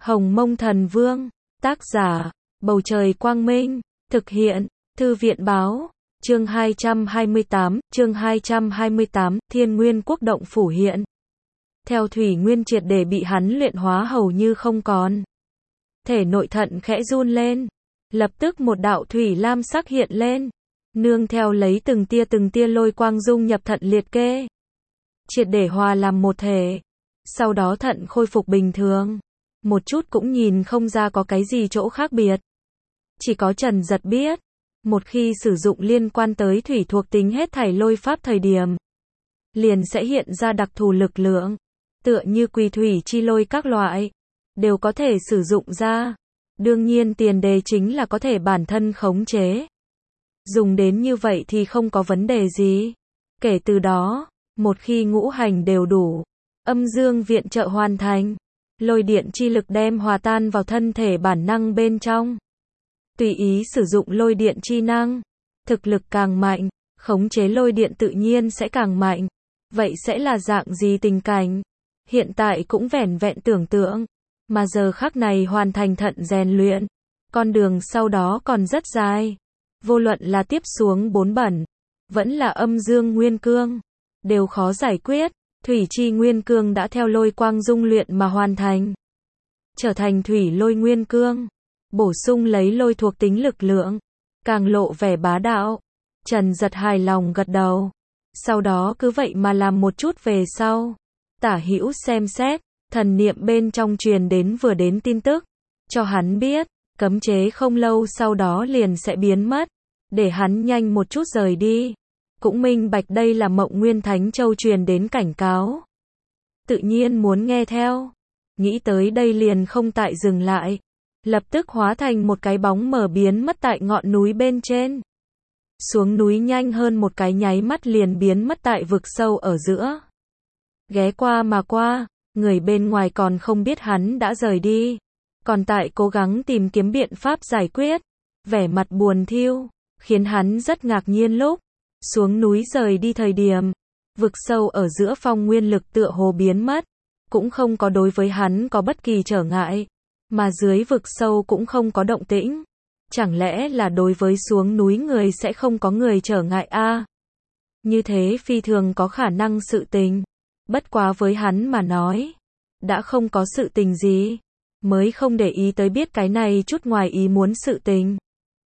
Hồng Mông Thần Vương, tác giả, Bầu Trời Quang Minh, thực hiện, Thư viện Báo, chương 228, Thiên Nguyên Quốc động phủ hiện. Theo thủy nguyên triệt để bị hắn luyện hóa hầu như không còn. Thể nội thận khẽ run lên, lập tức một đạo thủy lam sắc hiện lên, nương theo lấy từng tia lôi quang dung nhập thận liệt kê. Triệt để hòa làm một thể, sau đó thận khôi phục bình thường, một chút cũng nhìn không ra có cái gì chỗ khác biệt. Chỉ có Trần Giật biết, một khi sử dụng liên quan tới thủy thuộc tính hết thảy lôi pháp thời điểm, liền sẽ hiện ra đặc thù lực lượng, tựa như quỳ thủy chi lôi các loại, đều có thể sử dụng ra. Đương nhiên tiền đề chính là có thể bản thân khống chế. Dùng đến như vậy thì không có vấn đề gì. Kể từ đó, một khi ngũ hành đều đủ, âm dương viện trợ hoàn thành, lôi điện chi lực đem hòa tan vào thân thể bản năng bên trong. Tùy ý sử dụng lôi điện chi năng, thực lực càng mạnh, khống chế lôi điện tự nhiên sẽ càng mạnh. Vậy sẽ là dạng gì tình cảnh? Hiện tại cũng vẻn vẹn tưởng tượng, mà giờ khắc này hoàn thành thận rèn luyện, con đường sau đó còn rất dài. Vô luận là tiếp xuống 4 bẩn, vẫn là âm dương nguyên cương, đều khó giải quyết. Thủy chi nguyên cương đã theo lôi quang dung luyện mà hoàn thành, trở thành thủy lôi nguyên cương, bổ sung lấy lôi thuộc tính lực lượng, càng lộ vẻ bá đạo. Trần Giật hài lòng gật đầu, sau đó cứ vậy mà làm một chút về sau. Tả hữu xem xét, thần niệm bên trong truyền đến vừa đến tin tức, cho hắn biết, cấm chế không lâu sau đó liền sẽ biến mất, để hắn nhanh một chút rời đi. Cũng minh bạch đây là Mộng Nguyên Thánh Châu truyền đến cảnh cáo. Tự nhiên muốn nghe theo. Nghĩ tới đây liền không tại dừng lại, lập tức hóa thành một cái bóng mờ biến mất tại ngọn núi bên trên. Xuống núi nhanh hơn một cái nháy mắt liền biến mất tại vực sâu ở giữa. Ghé qua mà qua, người bên ngoài còn không biết hắn đã rời đi, còn tại cố gắng tìm kiếm biện pháp giải quyết, vẻ mặt buồn thiu, khiến hắn rất ngạc nhiên lúc xuống núi rời đi thời điểm, vực sâu ở giữa phong nguyên lực tựa hồ biến mất, cũng không có đối với hắn có bất kỳ trở ngại, mà dưới vực sâu cũng không có động tĩnh. Chẳng lẽ là đối với xuống núi người sẽ không có người trở ngại a? Như thế phi thường có khả năng sự tình. Bất quá với hắn mà nói, đã không có sự tình gì, mới không để ý tới biết cái này chút ngoài ý muốn sự tình.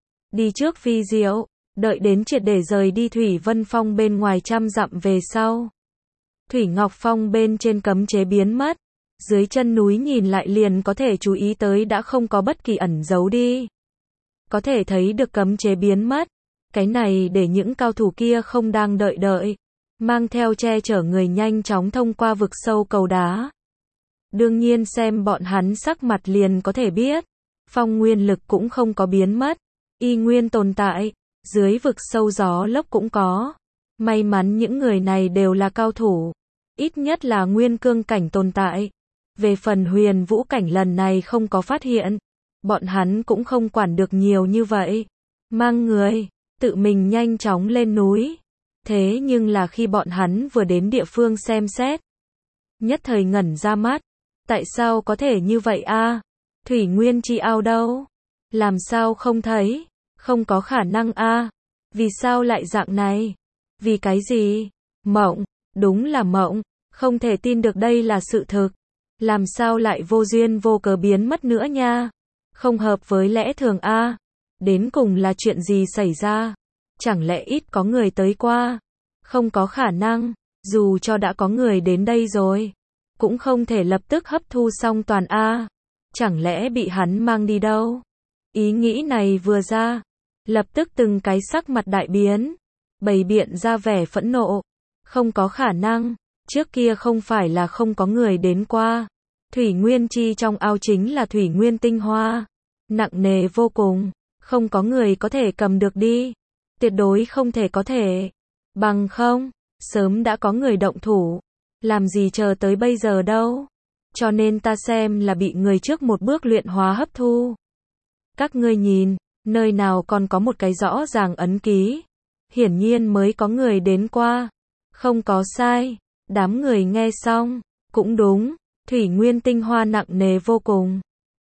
Đi trước phi diệu, đợi đến triệt để rời đi Thủy Vân Phong bên ngoài 100 dặm về sau. Thủy Ngọc Phong bên trên cấm chế biến mất, dưới chân núi nhìn lại liền có thể chú ý tới đã không có bất kỳ ẩn giấu đi. Có thể thấy được cấm chế biến mất, cái này để những cao thủ kia không đang đợi, mang theo che chở người nhanh chóng thông qua vực sâu cầu đá. Đương nhiên xem bọn hắn sắc mặt liền có thể biết, phong nguyên lực cũng không có biến mất, y nguyên tồn tại, dưới vực sâu gió lốc cũng có. May mắn những người này đều là cao thủ, ít nhất là nguyên cương cảnh tồn tại. Về phần huyền vũ cảnh lần này không có phát hiện, bọn hắn cũng không quản được nhiều như vậy, mang người, tự mình nhanh chóng lên núi. Thế nhưng là khi bọn hắn vừa đến địa phương xem xét, nhất thời ngẩn ra mắt, tại sao có thể như vậy a? Thủy nguyên chi ao đâu? Làm sao không thấy? Không có khả năng a. Vì sao lại dạng này? Vì cái gì? Mộng, đúng là mộng, không thể tin được đây là sự thực. Làm sao lại vô duyên vô cớ biến mất nữa nha? Không hợp với lẽ thường a. Đến cùng là chuyện gì xảy ra? Chẳng lẽ ít có người tới qua? Không có khả năng, dù cho đã có người đến đây rồi, cũng không thể lập tức hấp thu xong toàn a. Chẳng lẽ bị hắn mang đi đâu? Ý nghĩ này vừa ra, lập tức từng cái sắc mặt đại biến, bày biện ra vẻ phẫn nộ. Không có khả năng, trước kia không phải là không có người đến qua. Thủy nguyên chi trong ao chính là thủy nguyên tinh hoa, nặng nề vô cùng, không có người có thể cầm được đi. Tuyệt đối không thể có thể. Bằng không, sớm đã có người động thủ. Làm gì chờ tới bây giờ đâu. Cho nên ta xem là bị người trước một bước luyện hóa hấp thu. Các ngươi nhìn, nơi nào còn có một cái rõ ràng ấn ký. Hiển nhiên mới có người đến qua. Không có sai. Đám người nghe xong, cũng đúng. Thủy nguyên tinh hoa nặng nề vô cùng.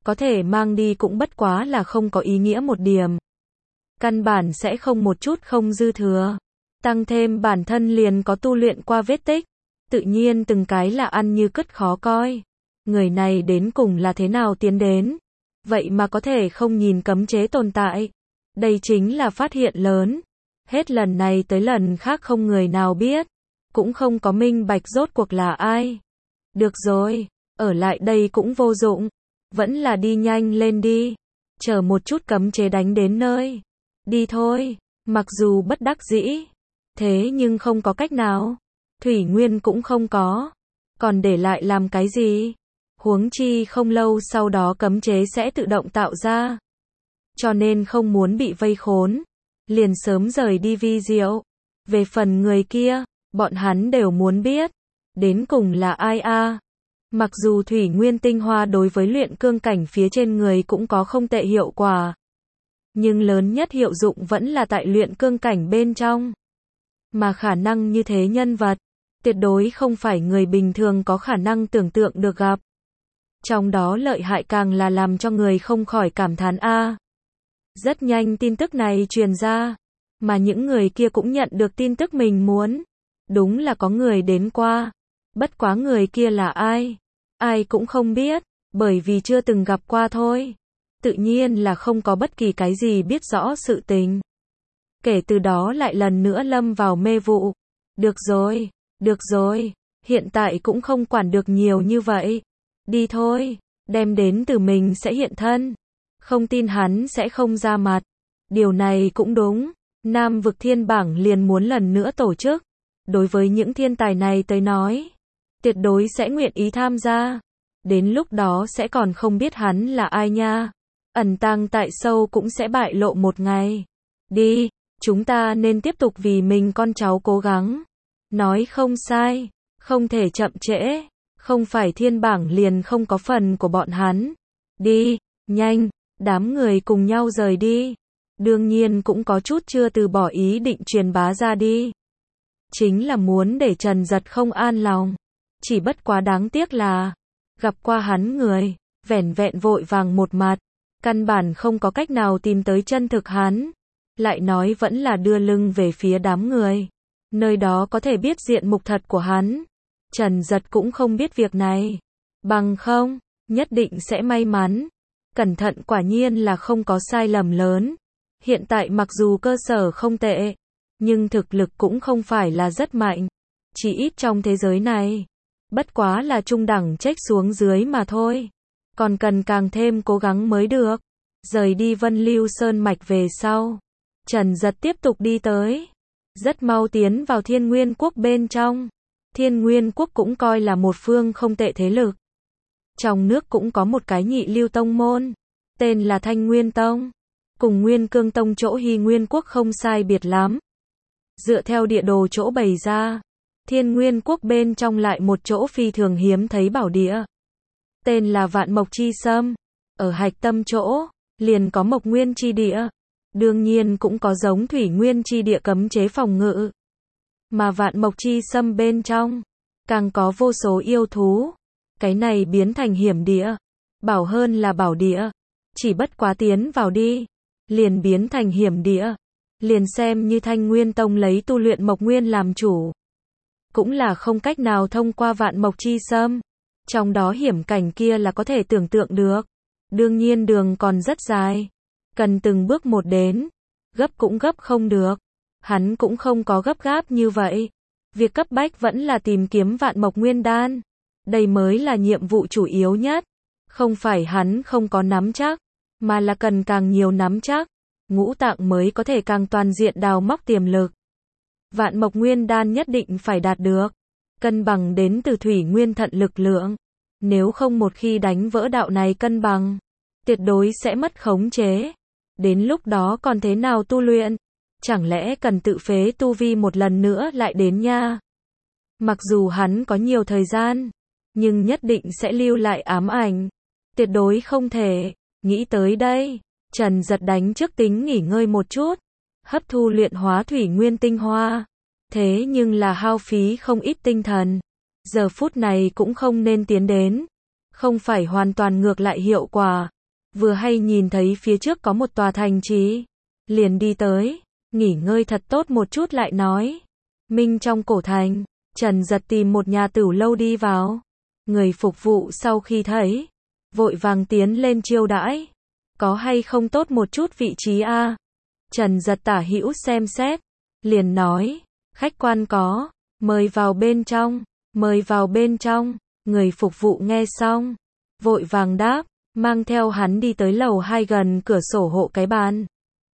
có thể mang đi cũng bất quá là không có ý nghĩa một điểm. Căn bản sẽ không một chút không dư thừa. Tăng thêm bản thân liền có tu luyện qua vết tích, tự nhiên từng cái là ăn như cứt khó coi. Người này đến cùng là thế nào tiến đến? Vậy mà có thể không nhìn cấm chế tồn tại. Đây chính là phát hiện lớn. Hết lần này tới lần khác không người nào biết, cũng không có minh bạch rốt cuộc là ai. Được rồi, ở lại đây cũng vô dụng, vẫn là đi nhanh lên đi, chờ một chút cấm chế đánh đến nơi. Đi thôi, mặc dù bất đắc dĩ, thế nhưng không có cách nào. Thủy Nguyên cũng không có, còn để lại làm cái gì? Huống chi không lâu sau đó cấm chế sẽ tự động tạo ra. Cho nên không muốn bị vây khốn, liền sớm rời đi vi diệu. Về phần người kia, bọn hắn đều muốn biết, đến cùng là ai a? Mặc dù Thủy Nguyên tinh hoa đối với luyện cương cảnh phía trên người cũng có không tệ hiệu quả, nhưng lớn nhất hiệu dụng vẫn là tại luyện cương cảnh bên trong. Mà khả năng như thế nhân vật, tuyệt đối không phải người bình thường có khả năng tưởng tượng được gặp. Trong đó lợi hại càng là làm cho người không khỏi cảm thán a. Rất nhanh tin tức này truyền ra, mà những người kia cũng nhận được tin tức mình muốn. Đúng là có người đến qua, bất quá người kia là ai? Ai cũng không biết, bởi vì chưa từng gặp qua thôi. Tự nhiên là không có bất kỳ cái gì biết rõ sự tình. Kể từ đó lại lần nữa lâm vào mê vụ. Được rồi, hiện tại cũng không quản được nhiều như vậy. Đi thôi, đem đến từ mình sẽ hiện thân. Không tin hắn sẽ không ra mặt. Điều này cũng đúng, Nam vực thiên bảng liền muốn lần nữa tổ chức. Đối với những thiên tài này tới nói, tuyệt đối sẽ nguyện ý tham gia. Đến lúc đó sẽ còn không biết hắn là ai nha. Ẩn tàng tại sâu cũng sẽ bại lộ một ngày. Đi, chúng ta nên tiếp tục vì mình con cháu cố gắng. Nói không sai, không thể chậm trễ. Không phải thiên bảng liền không có phần của bọn hắn. Đi, nhanh, đám người cùng nhau rời đi. Đương nhiên cũng có chút chưa từ bỏ ý định truyền bá ra đi. Chính là muốn để Trần Giật không an lòng. Chỉ bất quá đáng tiếc là, gặp qua hắn người, vẻn vẹn vội vàng một mặt. Căn bản không có cách nào tìm tới chân thực hắn. Lại nói vẫn là đưa lưng về phía đám người. Nơi đó có thể biết diện mục thật của hắn. Trần Giật cũng không biết việc này. Bằng không, nhất định sẽ may mắn. Cẩn thận quả nhiên là không có sai lầm lớn. Hiện tại mặc dù cơ sở không tệ, nhưng thực lực cũng không phải là rất mạnh. Chỉ ít trong thế giới này, bất quá là trung đẳng trách xuống dưới mà thôi. Còn cần càng thêm cố gắng mới được. Rời đi Vân Lưu Sơn Mạch về sau, Trần Giật tiếp tục đi tới. Rất mau tiến vào Thiên Nguyên Quốc bên trong. Thiên Nguyên Quốc cũng coi là một phương không tệ thế lực. Trong nước cũng có một cái nhị lưu tông môn, tên là Thanh Nguyên Tông. Cùng Nguyên Cương Tông chỗ Hy Nguyên Quốc không sai biệt lắm. Dựa theo địa đồ chỗ bày ra, Thiên Nguyên Quốc bên trong lại một chỗ phi thường hiếm thấy bảo địa. Tên là Vạn Mộc Chi Sâm. Ở hạch tâm chỗ, liền có Mộc Nguyên Chi Địa. Đương nhiên cũng có giống Thủy Nguyên Chi Địa cấm chế phòng ngự. Mà Vạn Mộc Chi Sâm bên trong, càng có vô số yêu thú. Cái này biến thành hiểm địa. Bảo hơn là bảo địa. Chỉ bất quá tiến vào đi, liền biến thành hiểm địa. Liền xem như Thanh Nguyên Tông lấy tu luyện Mộc Nguyên làm chủ, cũng là không cách nào thông qua Vạn Mộc Chi Sâm. Trong đó hiểm cảnh kia là có thể tưởng tượng được. Đương nhiên đường còn rất dài, cần từng bước một đến. Gấp cũng gấp không được. Hắn cũng không có gấp gáp như vậy. Việc cấp bách vẫn là tìm kiếm Vạn Mộc Nguyên Đan. Đây mới là nhiệm vụ chủ yếu nhất. Không phải hắn không có nắm chắc, mà là cần càng nhiều nắm chắc. Ngũ tạng mới có thể càng toàn diện đào móc tiềm lực. Vạn Mộc Nguyên Đan nhất định phải đạt được. Cân bằng đến từ thủy nguyên thận lực lượng. Nếu không một khi đánh vỡ đạo này cân bằng, tuyệt đối sẽ mất khống chế. Đến lúc đó còn thế nào tu luyện? Chẳng lẽ cần tự phế tu vi một lần nữa lại đến nha? Mặc dù hắn có nhiều thời gian, nhưng nhất định sẽ lưu lại ám ảnh. Tuyệt đối không thể. Nghĩ tới đây, Trần Giật đánh trước tính nghỉ ngơi một chút, hấp thu luyện hóa thủy nguyên tinh hoa. Thế nhưng là hao phí không ít tinh thần. Giờ phút này cũng không nên tiến đến. Không phải hoàn toàn ngược lại hiệu quả. vừa hay nhìn thấy phía trước có một tòa thành trì, liền đi tới, nghỉ ngơi thật tốt một chút lại nói. Minh trong cổ thành, Trần Giật tìm một nhà tửu lâu đi vào. Người phục vụ sau khi thấy, vội vàng tiến lên chiêu đãi. Có hay không tốt một chút vị trí a? Trần Giật tả hữu xem xét, liền nói, khách quan có, mời vào bên trong, mời vào bên trong. Người phục vụ nghe xong, vội vàng đáp, mang theo hắn đi tới lầu 2 gần cửa sổ hộ cái bàn.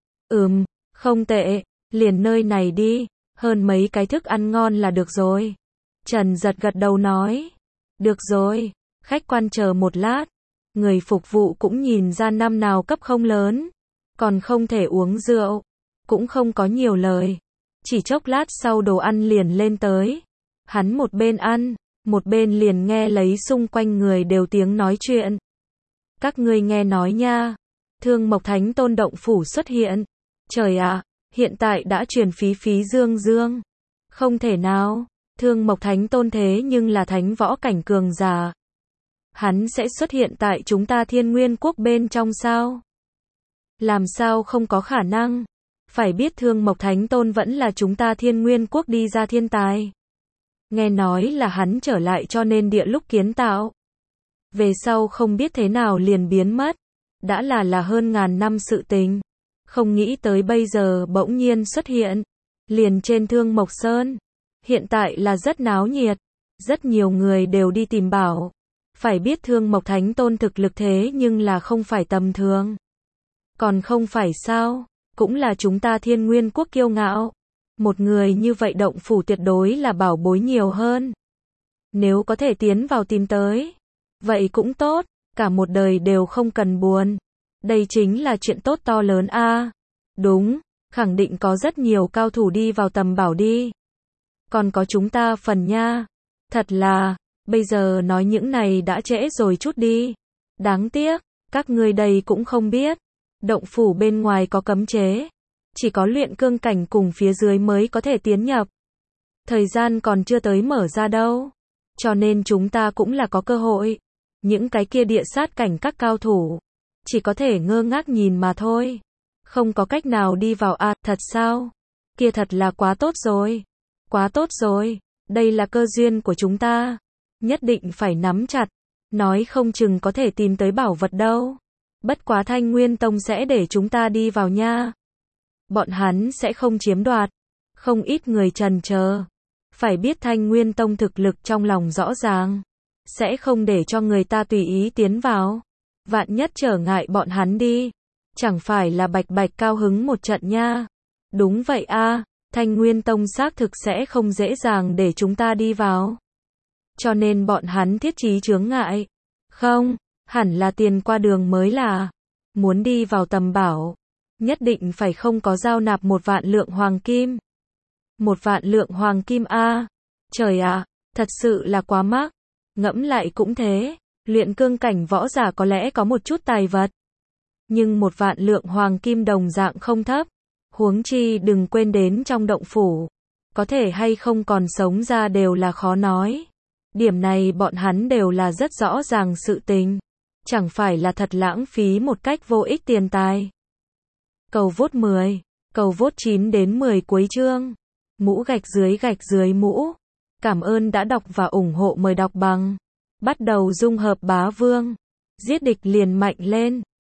Không tệ, liền nơi này đi, hơn mấy cái thức ăn ngon là được rồi. Trần Giật gật đầu nói, được rồi, khách quan chờ một lát. Người phục vụ cũng nhìn ra năm nào cấp không lớn, còn không thể uống rượu, cũng không có nhiều lời. Chỉ chốc lát sau đồ ăn liền lên tới. Hắn một bên ăn, một bên liền nghe lấy xung quanh người đều tiếng nói chuyện. Các ngươi nghe nói nha, Thương Mộc Thánh Tôn động phủ xuất hiện. Trời ạ, hiện tại đã truyền phí dương. Không thể nào, Thương Mộc Thánh Tôn thế nhưng là thánh võ cảnh cường giả. Hắn sẽ xuất hiện tại chúng ta Thiên Nguyên Quốc bên trong sao? Làm sao không có khả năng? Phải biết Thương Mộc Thánh Tôn vẫn là chúng ta Thiên Nguyên Quốc đi ra thiên tài. Nghe nói là hắn trở lại cho nên địa lúc kiến tạo. Về sau không biết thế nào liền biến mất. Đã là hơn ngàn năm sự tình. Không nghĩ tới bây giờ bỗng nhiên xuất hiện. Liền trên Thương Mộc Sơn. Hiện tại là rất náo nhiệt. Rất nhiều người đều đi tìm bảo. Phải biết Thương Mộc Thánh Tôn thực lực thế nhưng là không phải tầm thường. Còn không phải sao, cũng là chúng ta Thiên Nguyên Quốc kiêu ngạo. Một người như vậy động phủ tuyệt đối là bảo bối nhiều hơn. Nếu có thể tiến vào tìm tới, vậy cũng tốt, cả một đời đều không cần buồn. Đây chính là chuyện tốt to lớn a. Đúng, khẳng định có rất nhiều cao thủ đi vào tầm bảo đi. Còn có chúng ta phần nha. Thật là, bây giờ nói những này đã trễ rồi chút đi. Đáng tiếc, các ngươi đây cũng không biết. Động phủ bên ngoài có cấm chế. Chỉ có luyện cương cảnh cùng phía dưới mới có thể tiến nhập. Thời gian còn chưa tới mở ra đâu. Cho nên chúng ta cũng là có cơ hội. Những cái kia địa sát cảnh các cao thủ. Chỉ có thể ngơ ngác nhìn mà thôi. Không có cách nào đi vào à, thật sao? Kia thật là quá tốt rồi. Quá tốt rồi. Đây là cơ duyên của chúng ta. Nhất định phải nắm chặt. Nói không chừng có thể tìm tới bảo vật đâu. Bất quá Thanh Nguyên Tông sẽ để chúng ta đi vào nha. Bọn hắn sẽ không chiếm đoạt. Không ít người trần chờ. Phải biết Thanh Nguyên Tông thực lực trong lòng rõ ràng. Sẽ không để cho người ta tùy ý tiến vào. Vạn nhất trở ngại bọn hắn đi. Chẳng phải là bạch bạch cao hứng một trận nha. Đúng vậy a, Thanh Nguyên Tông xác thực sẽ không dễ dàng để chúng ta đi vào. Cho nên bọn hắn thiết trí chướng ngại. Không, hẳn là tiền qua đường mới là. Muốn đi vào tầm bảo. Nhất định phải không có giao nạp 1 vạn lượng hoàng kim. 1 vạn lượng hoàng kim a. Trời ạ, thật sự là quá mắc. Ngẫm lại cũng thế, luyện cương cảnh võ giả có lẽ có một chút tài vật. Nhưng 1 vạn lượng hoàng kim đồng dạng không thấp. Huống chi đừng quên đến trong động phủ. Có thể hay không còn sống ra đều là khó nói. Điểm này bọn hắn đều là rất rõ ràng sự tình. Chẳng phải là thật lãng phí một cách vô ích tiền tài. Cầu vote 10, cầu vote 9 đến 10 cuối chương. Mũ gạch dưới mũ. Cảm ơn đã đọc và ủng hộ, mời đọc bằng. Bắt đầu dung hợp bá vương. Giết địch liền mạnh lên.